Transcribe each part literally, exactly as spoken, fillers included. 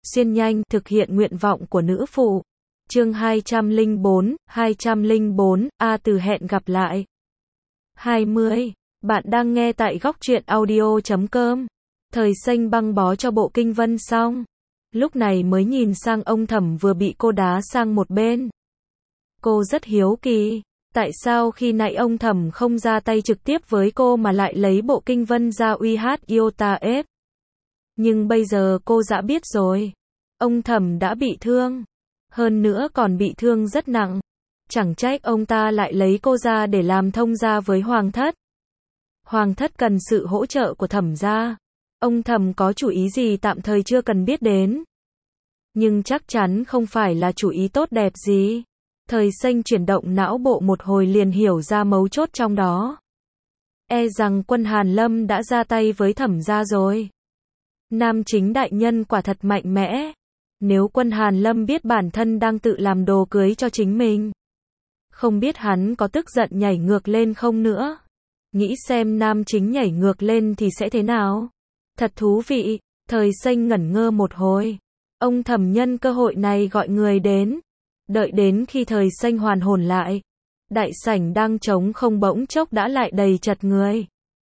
xuyên nhanh, thực hiện nguyện vọng của nữ phụ. Chương hai trăm lẻ bốn, hai trăm lẻ bốn, A từ hẹn gặp lại. hai mươi. Bạn đang nghe tại góc truyện audio chấm com. Thời xanh băng bó cho Bộ Kinh Vân xong. Lúc này mới nhìn sang ông Thẩm vừa bị cô đá sang một bên. Cô rất hiếu kỳ. Tại sao khi nãy ông Thẩm không ra tay trực tiếp với cô mà lại lấy Bộ Kinh Vân ra uy hát Iota ép? Nhưng bây giờ cô đã biết rồi. Ông Thẩm đã bị thương. Hơn nữa còn bị thương rất nặng. Chẳng trách ông ta lại lấy cô ra để làm thông gia với Hoàng thất. Hoàng thất cần sự hỗ trợ của Thẩm gia. Ông Thẩm có chủ ý gì tạm thời chưa cần biết đến. Nhưng chắc chắn không phải là chủ ý tốt đẹp gì. Thời xanh chuyển động não bộ một hồi liền hiểu ra mấu chốt trong đó. E rằng quân Hàn Lâm đã ra tay với Thẩm gia rồi. Nam chính đại nhân quả thật mạnh mẽ. Nếu quân Hàn Lâm biết bản thân đang tự làm đồ cưới cho chính mình, không biết hắn có tức giận nhảy ngược lên không nữa. Nghĩ xem nam chính nhảy ngược lên thì sẽ thế nào. Thật thú vị. Thời xanh ngẩn ngơ một hồi. Ông Thẩm nhân cơ hội này gọi người đến. Đợi đến khi thời xanh hoàn hồn lại, đại sảnh đang trống không bỗng chốc đã lại đầy chật người.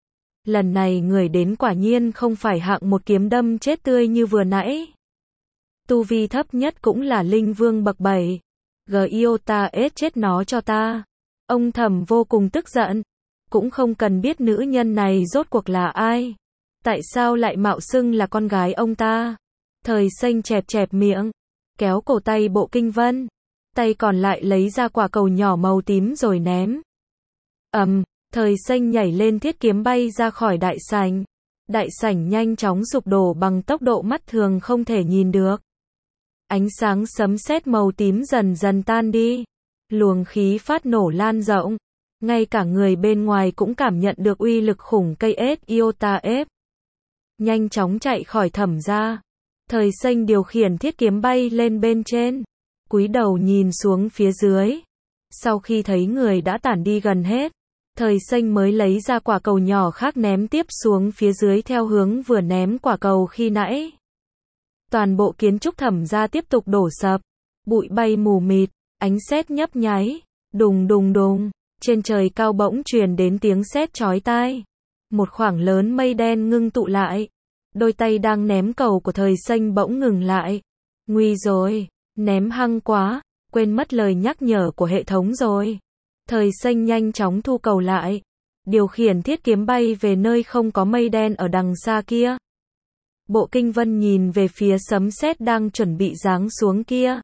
Lần này người đến quả nhiên không phải hạng một kiếm đâm chết tươi như vừa nãy. Tu vi thấp nhất cũng là linh vương bậc bảy. Giota ết chết nó cho ta. Ông Thẩm vô cùng tức giận. Cũng không cần biết nữ nhân này rốt cuộc là ai. Tại sao lại mạo xưng là con gái ông ta. Thời xanh chẹp chẹp miệng, kéo cổ tay Bộ Kinh Vân. Tay còn lại lấy ra quả cầu nhỏ màu tím rồi ném. Ầm, um, thời xanh nhảy lên thiết kiếm bay ra khỏi đại sảnh. Đại sảnh nhanh chóng sụp đổ bằng tốc độ mắt thường không thể nhìn được. Ánh sáng sấm sét màu tím dần dần tan đi. Luồng khí phát nổ lan rộng. Ngay cả người bên ngoài cũng cảm nhận được uy lực khủng cây ết Iota ép. Nhanh chóng chạy khỏi Thẩm gia. Thời xanh điều khiển thiết kiếm bay lên bên trên. Cúi đầu nhìn xuống phía dưới. Sau khi thấy người đã tản đi gần hết, thời xanh mới lấy ra quả cầu nhỏ khác ném tiếp xuống phía dưới theo hướng vừa ném quả cầu khi nãy. Toàn bộ kiến trúc Thẩm gia tiếp tục đổ sập. Bụi bay mù mịt, ánh sét nhấp nháy. Đùng đùng đùng, trên trời cao bỗng truyền đến tiếng sét chói tai. Một khoảng lớn mây đen ngưng tụ lại. Đôi tay đang ném cầu của thời xanh bỗng ngừng lại. Nguy rồi, ném hăng quá, quên mất lời nhắc nhở của hệ thống rồi. Thời xanh nhanh chóng thu cầu lại. Điều khiển thiết kiếm bay về nơi không có mây đen ở đằng xa kia. Bộ Kinh Vân nhìn về phía sấm sét đang chuẩn bị giáng xuống kia.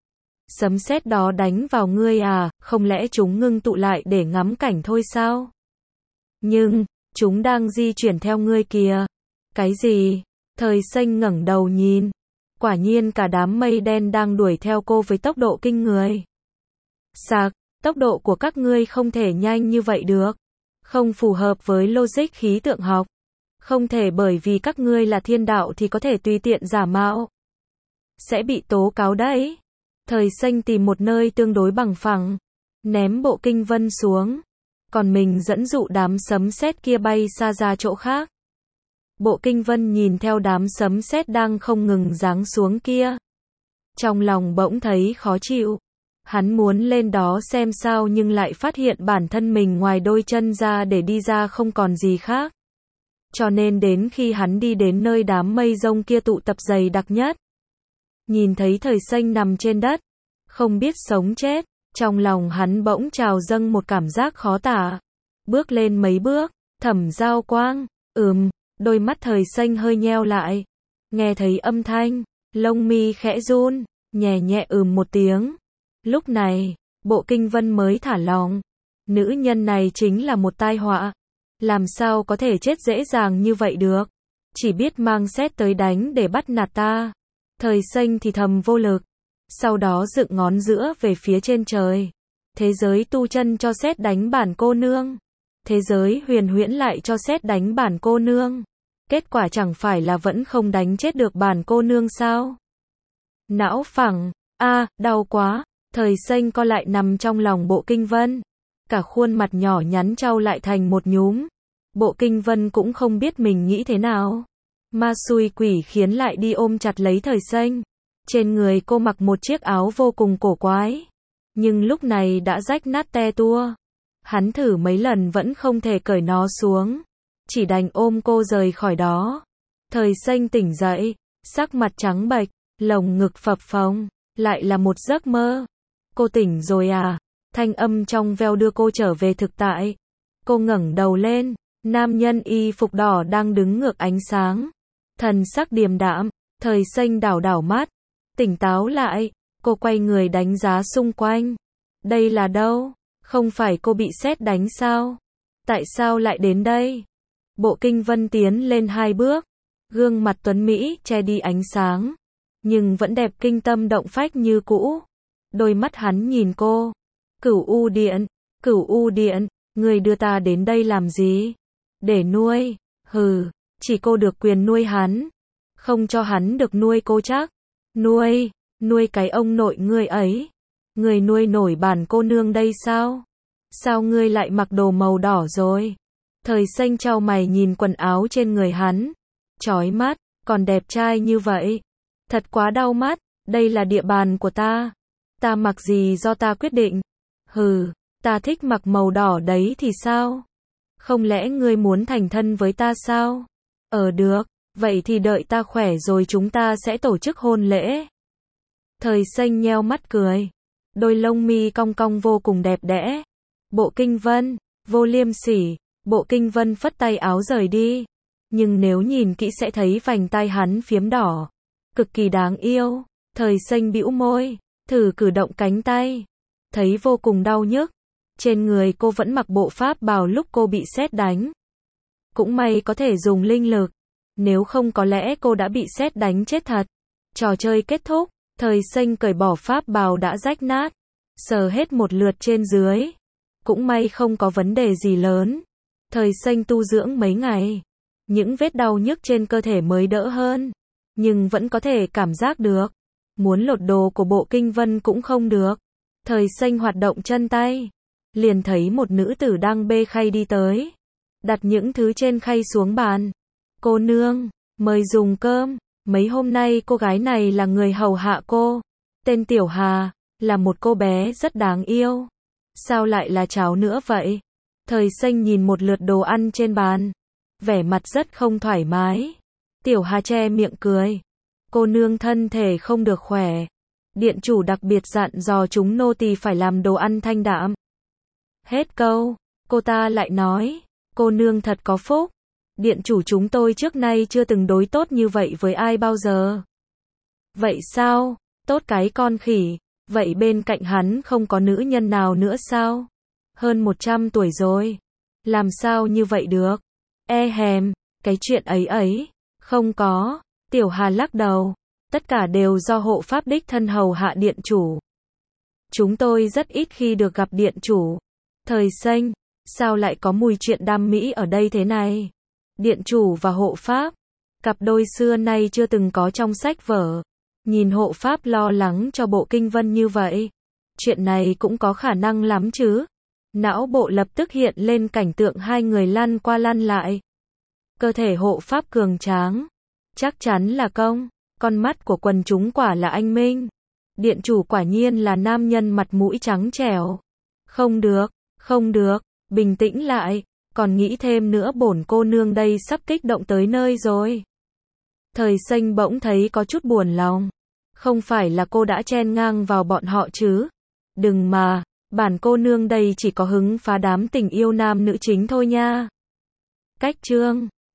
Sấm sét đó đánh vào ngươi à, không lẽ chúng ngưng tụ lại để ngắm cảnh thôi sao? Nhưng, chúng đang di chuyển theo ngươi kìa. Cái gì? Thời xanh ngẩng đầu nhìn. Quả nhiên cả đám mây đen đang đuổi theo cô với tốc độ kinh người. Sạc, tốc độ của các ngươi không thể nhanh như vậy được. Không phù hợp với logic khí tượng học. Không thể bởi vì các ngươi là thiên đạo thì có thể tùy tiện giả mạo. Sẽ bị tố cáo đấy. Thời xanh tìm một nơi tương đối bằng phẳng. Ném Bộ Kinh Vân xuống. Còn mình dẫn dụ đám sấm sét kia bay xa ra chỗ khác. Bộ Kinh Vân nhìn theo đám sấm sét đang không ngừng giáng xuống kia. Trong lòng bỗng thấy khó chịu. Hắn muốn lên đó xem sao nhưng lại phát hiện bản thân mình ngoài đôi chân ra để đi ra không còn gì khác. Cho nên đến khi hắn đi đến nơi đám mây rông kia tụ tập dày đặc nhất. Nhìn thấy thời xanh nằm trên đất. Không biết sống chết. Trong lòng hắn bỗng trào dâng một cảm giác khó tả. Bước lên mấy bước. Thẩm Giao Quang. Ừm. Đôi mắt thời xanh hơi nheo lại. Nghe thấy âm thanh. Lông mi khẽ run. Nhẹ nhẹ ừm một tiếng. Lúc này, Bộ Kinh Vân mới thả lòng. Nữ nhân này chính là một tai họa. Làm sao có thể chết dễ dàng như vậy được. Chỉ biết mang sét tới đánh để bắt nạt ta. Thời xanh thì thầm vô lực. Sau đó dựng ngón giữa về phía trên trời. Thế giới tu chân cho sét đánh bản cô nương. Thế giới huyền huyễn lại cho sét đánh bản cô nương. Kết quả chẳng phải là vẫn không đánh chết được bản cô nương sao? Não phẳng. A, à, đau quá. Thời xanh co lại nằm trong lòng Bộ Kinh Vân. Cả khuôn mặt nhỏ nhắn trao lại thành một nhúm. Bộ Kinh Vân cũng không biết mình nghĩ thế nào. Ma xui quỷ khiến lại đi ôm chặt lấy Thời Xanh. Trên người cô mặc một chiếc áo vô cùng cổ quái, nhưng lúc này đã rách nát te tua. Hắn thử mấy lần vẫn không thể cởi nó xuống, chỉ đành ôm cô rời khỏi đó. Thời Xanh tỉnh dậy, sắc mặt trắng bệch, lồng ngực phập phồng, lại là một giấc mơ. Cô tỉnh rồi à? Thanh âm trong veo đưa cô trở về thực tại. Cô ngẩng đầu lên, nam nhân y phục đỏ đang đứng ngược ánh sáng, thần sắc điềm đạm. Thời Xanh đảo đảo mắt, tỉnh táo lại, cô quay người đánh giá xung quanh. Đây là đâu? Không phải cô bị sét đánh sao? Tại sao lại đến đây? Bộ Kinh Vân tiến lên hai bước, gương mặt tuấn mỹ che đi ánh sáng, nhưng vẫn đẹp kinh tâm động phách như cũ. Đôi mắt hắn nhìn cô. Cửu U Điện, Cửu U Điện, người đưa ta đến đây làm gì? Để nuôi. Hừ, chỉ cô được quyền nuôi hắn, không cho hắn được nuôi cô chắc. Nuôi, nuôi cái ông nội ngươi ấy. Người nuôi nổi bản cô nương đây sao? Sao ngươi lại mặc đồ màu đỏ rồi? Thời Xanh chau mày nhìn quần áo trên người hắn. Chói mắt, còn đẹp trai như vậy. Thật quá đau mắt, đây là địa bàn của ta. Ta mặc gì do ta quyết định. Hừ, ta thích mặc màu đỏ đấy thì sao? Không lẽ ngươi muốn thành thân với ta sao? Ờ được, vậy thì đợi ta khỏe rồi chúng ta sẽ tổ chức hôn lễ. Thời Xanh nheo mắt cười. Đôi lông mi cong cong vô cùng đẹp đẽ. Bộ Kinh Vân, vô liêm sỉ. Bộ Kinh Vân phất tay áo rời đi. Nhưng nếu nhìn kỹ sẽ thấy vành tay hắn phiếm đỏ, cực kỳ đáng yêu. Thời Xanh bĩu môi, thử cử động cánh tay, thấy vô cùng đau nhức. Trên người cô vẫn mặc bộ pháp bào lúc cô bị sét đánh. Cũng may có thể dùng linh lực, nếu không có lẽ cô đã bị sét đánh chết thật. Trò chơi kết thúc, Thời Xanh cởi bỏ pháp bào đã rách nát, sờ hết một lượt trên dưới. Cũng may không có vấn đề gì lớn. Thời Xanh tu dưỡng mấy ngày, những vết đau nhức trên cơ thể mới đỡ hơn, nhưng vẫn có thể cảm giác được. Muốn lột đồ của Bộ Kinh Vân cũng không được. Thời Xanh hoạt động chân tay, liền thấy một nữ tử đang bê khay đi tới, đặt những thứ trên khay xuống bàn. Cô nương, mời dùng cơm. Mấy hôm nay cô gái này là người hầu hạ cô, tên Tiểu Hà, là một cô bé rất đáng yêu. Sao lại là cháu nữa vậy? Thời Xanh nhìn một lượt đồ ăn trên bàn, vẻ mặt rất không thoải mái. Tiểu Hà che miệng cười. Cô nương thân thể không được khỏe. Điện chủ đặc biệt dặn dò chúng nô tỳ phải làm đồ ăn thanh đạm. Hết câu, cô ta lại nói, cô nương thật có phúc. Điện chủ chúng tôi trước nay chưa từng đối tốt như vậy với ai bao giờ. Vậy sao? Tốt cái con khỉ. Vậy bên cạnh hắn không có nữ nhân nào nữa sao? Hơn một trăm tuổi rồi. Làm sao như vậy được? E hèm, cái chuyện ấy ấy. Không có. Tiểu Hà lắc đầu. Tất cả đều do hộ pháp đích thân hầu hạ điện chủ. Chúng tôi rất ít khi được gặp điện chủ. Thời Xanh, sao lại có mùi chuyện đam mỹ ở đây thế này? Điện chủ và hộ pháp, cặp đôi xưa nay chưa từng có trong sách vở. Nhìn hộ pháp lo lắng cho Bộ Kinh Vân như vậy, chuyện này cũng có khả năng lắm chứ. Não bộ lập tức hiện lên cảnh tượng hai người lăn qua lăn lại. Cơ thể hộ pháp cường tráng, chắc chắn là công. Con mắt của quần chúng quả là anh minh. Điện chủ quả nhiên là nam nhân mặt mũi trắng trẻo. Không được, không được, bình tĩnh lại. Còn nghĩ thêm nữa, bổn cô nương đây sắp kích động tới nơi rồi. Thời Xanh bỗng thấy có chút buồn lòng. Không phải là cô đã chen ngang vào bọn họ chứ? Đừng mà, bản cô nương đây chỉ có hứng phá đám tình yêu nam nữ chính thôi nha. Cách chương